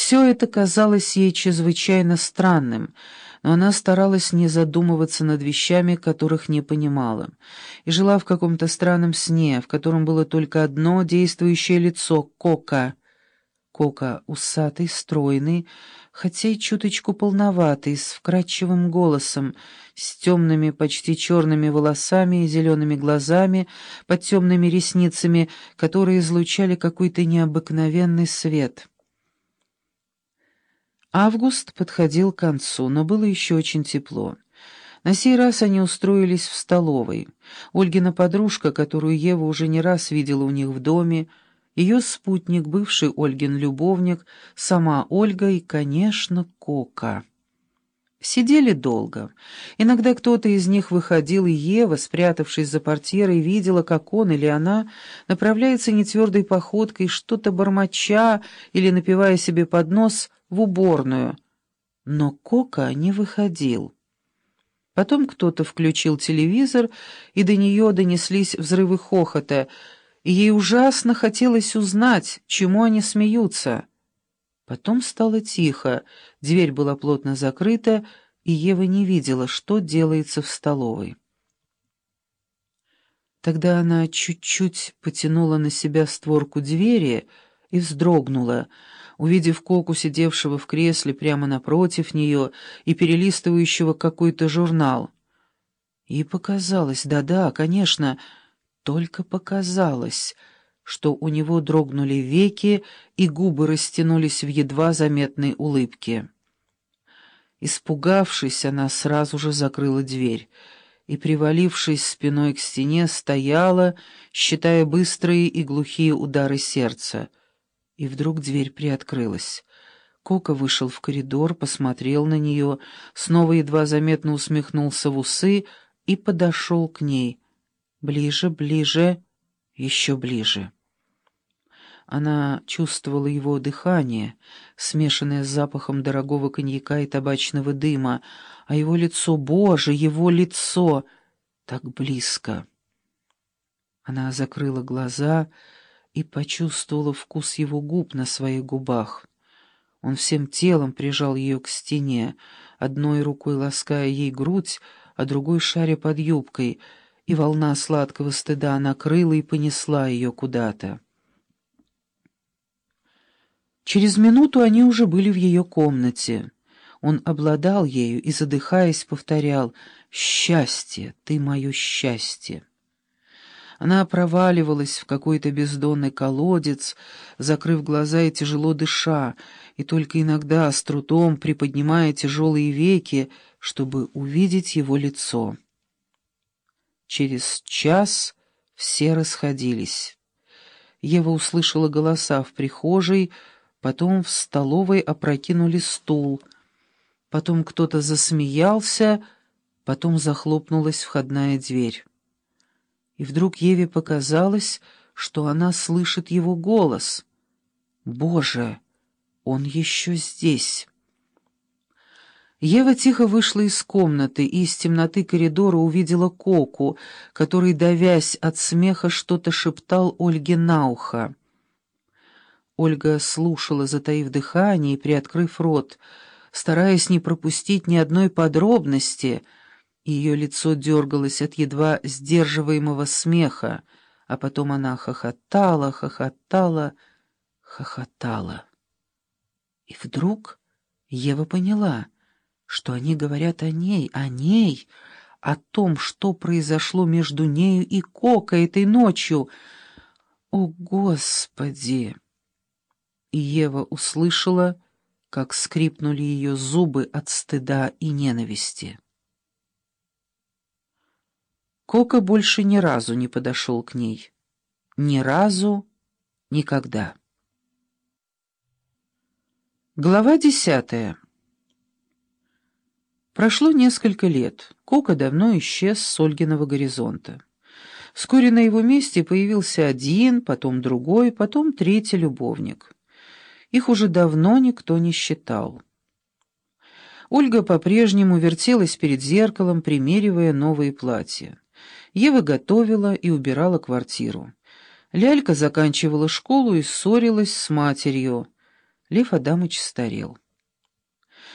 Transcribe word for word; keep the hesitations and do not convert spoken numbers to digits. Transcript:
Все это казалось ей чрезвычайно странным, но она старалась не задумываться над вещами, которых не понимала, и жила в каком-то странном сне, в котором было только одно действующее лицо — Кока. Кока усатый, стройный, хотя и чуточку полноватый, с вкрадчивым голосом, с темными, почти черными волосами и зелеными глазами, под темными ресницами, которые излучали какой-то необыкновенный свет. Август подходил к концу, но было еще очень тепло. На сей раз они устроились в столовой. Ольгина подружка, которую Ева уже не раз видела у них в доме, ее спутник, бывший Ольгин любовник, сама Ольга и, конечно, Кока. Сидели долго. Иногда кто-то из них выходил, и Ева, спрятавшись за портьерой, видела, как он или она направляется нетвердой походкой, что-то бормоча или напевая себе под нос, в уборную. Но Кока не выходил. Потом кто-то включил телевизор, и до нее донеслись взрывы хохота, и ей ужасно хотелось узнать, чему они смеются. Потом стало тихо, дверь была плотно закрыта, и Ева не видела, что делается в столовой. Тогда она чуть-чуть потянула на себя створку двери и вздрогнула, увидев Коку, сидевшего в кресле прямо напротив нее и перелистывающего какой-то журнал. Ей показалось, да-да, конечно, только показалось, что у него дрогнули веки и губы растянулись в едва заметной улыбке. Испугавшись, она сразу же закрыла дверь и, привалившись спиной к стене, стояла, считая быстрые и глухие удары сердца. И вдруг дверь приоткрылась. Кока вышел в коридор, посмотрел на нее, снова едва заметно усмехнулся в усы и подошел к ней. Ближе, ближе, еще ближе. Она чувствовала его дыхание, смешанное с запахом дорогого коньяка и табачного дыма, а его лицо, Боже, его лицо, так близко. Она закрыла глаза и почувствовала вкус его губ на своих губах. Он всем телом прижал ее к стене, одной рукой лаская ей грудь, а другой шаря под юбкой, и волна сладкого стыда накрыла и понесла ее куда-то. Через минуту они уже были в ее комнате. Он обладал ею и, задыхаясь, повторял: «Счастье, ты мое счастье». Она проваливалась в какой-то бездонный колодец, закрыв глаза и тяжело дыша, и только иногда с трудом приподнимая тяжелые веки, чтобы увидеть его лицо. Через час все расходились. Ева услышала голоса в прихожей, потом в столовой опрокинули стул, потом кто-то засмеялся, потом захлопнулась входная дверь. И вдруг Еве показалось, что она слышит его голос. «Боже, он еще здесь!» Ева тихо вышла из комнаты и из темноты коридора увидела Коку, который, давясь от смеха, что-то шептал Ольге на ухо. Ольга слушала, затаив дыхание и приоткрыв рот, стараясь не пропустить ни одной подробности, и ее лицо дергалось от едва сдерживаемого смеха, а потом она хохотала, хохотала, хохотала. И вдруг Ева поняла, что они говорят о ней, о ней, о том, что произошло между нею и Кокой этой ночью. О, Господи! И Ева услышала, как скрипнули ее зубы от стыда и ненависти. Кока больше ни разу не подошел к ней. Ни разу, никогда. Глава десятая. Прошло несколько лет. Кока давно исчез с Ольгиного горизонта. Вскоре на его месте появился один, потом другой, потом третий любовник. Их уже давно никто не считал. Ольга по-прежнему вертелась перед зеркалом, примеривая новые платья. Ева готовила и убирала квартиру. Лялька заканчивала школу и ссорилась с матерью. Лев Адамыч старел.